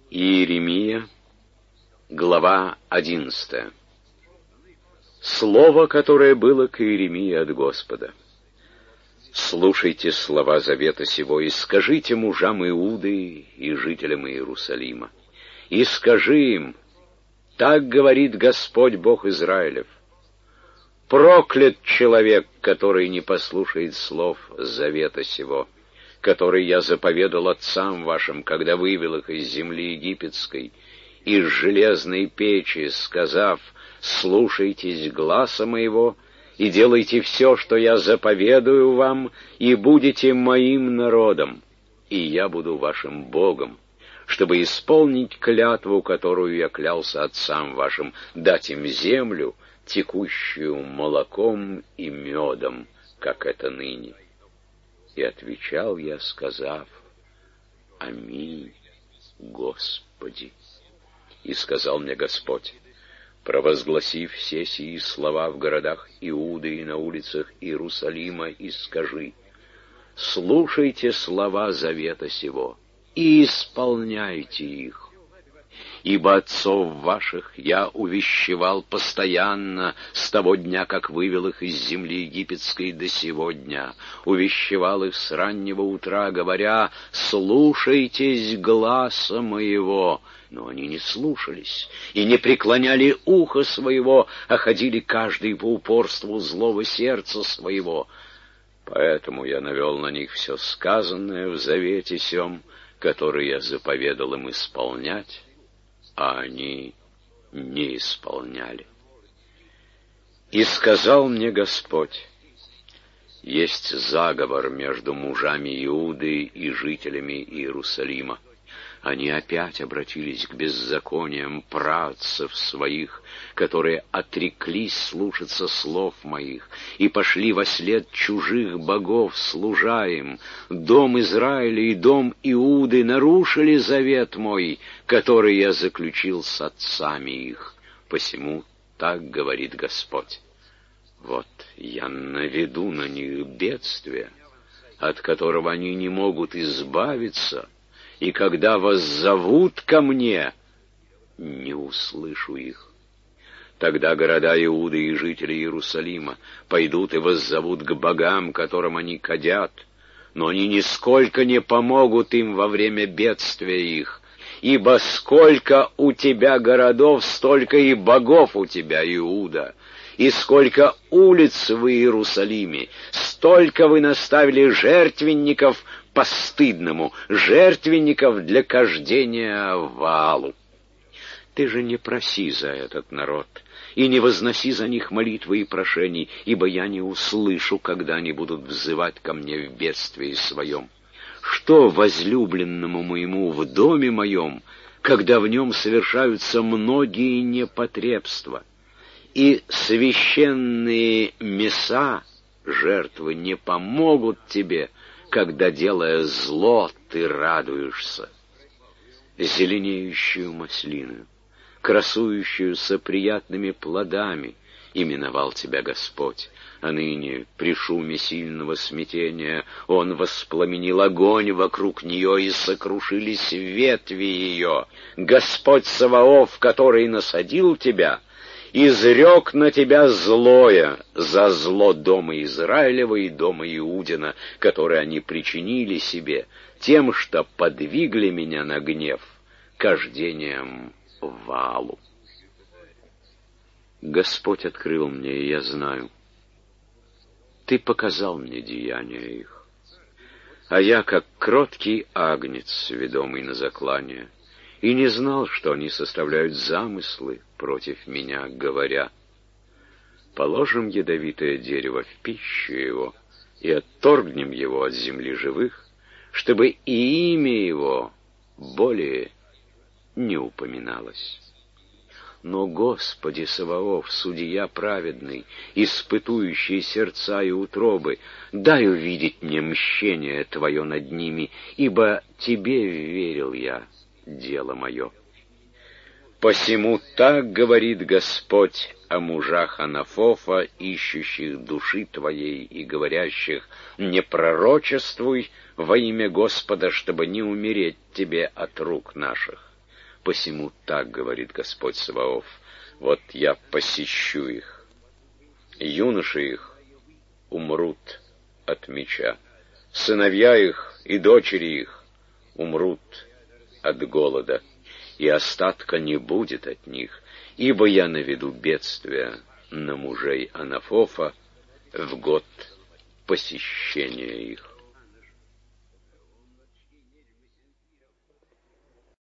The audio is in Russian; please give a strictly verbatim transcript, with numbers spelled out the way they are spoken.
Иеремия, глава одиннадцатая. Слово, которое было к Иеремии от Господа. «Слушайте слова завета сего и скажите мужам Иуды и жителям Иерусалима. И скажи им, так говорит Господь Бог Израилев: проклят человек, который не послушает слов завета сего, который я заповедал отцам вашим, когда вывел их из земли египетской, из железной печи, сказав: слушайтесь гласа моего и делайте все, что я заповедую вам, и будете моим народом, и я буду вашим Богом, чтобы исполнить клятву, которую я клялся отцам вашим, дать им землю, текущую молоком и медом, как это ныне. И отвечал я, сказав: аминь, Господи. И сказал мне Господь: провозгласи все сии слова в городах Иуды и на улицах Иерусалима, и скажи: слушайте слова завета сего и исполняйте их. Ибо отцов ваших я увещевал постоянно с того дня, как вывел их из земли египетской, до сего дня. Увещевал их с раннего утра, говоря: слушайтесь гласа моего. Но они не слушались и не преклоняли ухо своего, а ходили каждый по упорству злого сердца своего. Поэтому я навел на них все сказанное в завете сем, который я заповедал им исполнять, а они не исполняли. И сказал мне Господь: есть заговор между мужами Иуды и жителями Иерусалима. Они опять обратились к беззакониям праотцев своих, которые отреклись слушаться слов моих, и пошли вослед чужих богов, служа им. Дом Израиля и дом Иуды нарушили завет мой, который я заключил с отцами их. Посему так говорит Господь: вот я наведу на них бедствие, от которого они не могут избавиться, и когда воззовут ко мне, не услышу их. Тогда города Иуды и жители Иерусалима пойдут и воззовут к богам, которым они кадят, но они нисколько не помогут им во время бедствия их, ибо сколько у тебя городов, столько и богов у тебя, Иуда, и сколько улиц в Иерусалиме, столько вы наставили жертвенников постыдному, жертвенников для кождения Ваалу. Ты же не проси за этот народ, и не возноси за них молитвы и прошений, ибо я не услышу, когда они будут взывать ко мне в бедствии своем. Что возлюбленному моему в доме моем, когда в нем совершаются многие непотребства, и священные меса жертвы не помогут тебе, когда, делая зло, ты радуешься? Зеленеющую маслину, красующуюся приятными плодами, именовал тебя Господь, а ныне при шуме сильного смятения Он воспламенил огонь вокруг нее, и сокрушились ветви ее. Господь Саваоф, который насадил тебя, изрек на тебя злое за зло дома Израилева и дома Иудина, которое они причинили себе, тем, что подвигли меня на гнев кождением Ваалу. Господь открыл мне, и я знаю. Ты показал мне деяния их, а я, как кроткий агнец, ведомый на заклание, и не знал, что они составляют замыслы против меня, говоря: положим ядовитое дерево в пищу его и отторгнем его от земли живых, чтобы и имя его более не упоминалось. Но, Господи Саваоф, судья праведный, испытующий сердца и утробы, дай увидеть мне мщение Твое над ними, ибо Тебе верил я, дело мое. Посему так говорит Господь о мужах Анафофа, ищущих души Твоей и говорящих: не пророчествуй во имя Господа, чтобы не умереть Тебе от рук наших. Посему так говорит Господь Саваоф: вот я посещу их, юноши их умрут от меча, сыновья их и дочери их умрут от голода, и остатка не будет от них, ибо я наведу бедствия на мужей Анафофа в год посещения их.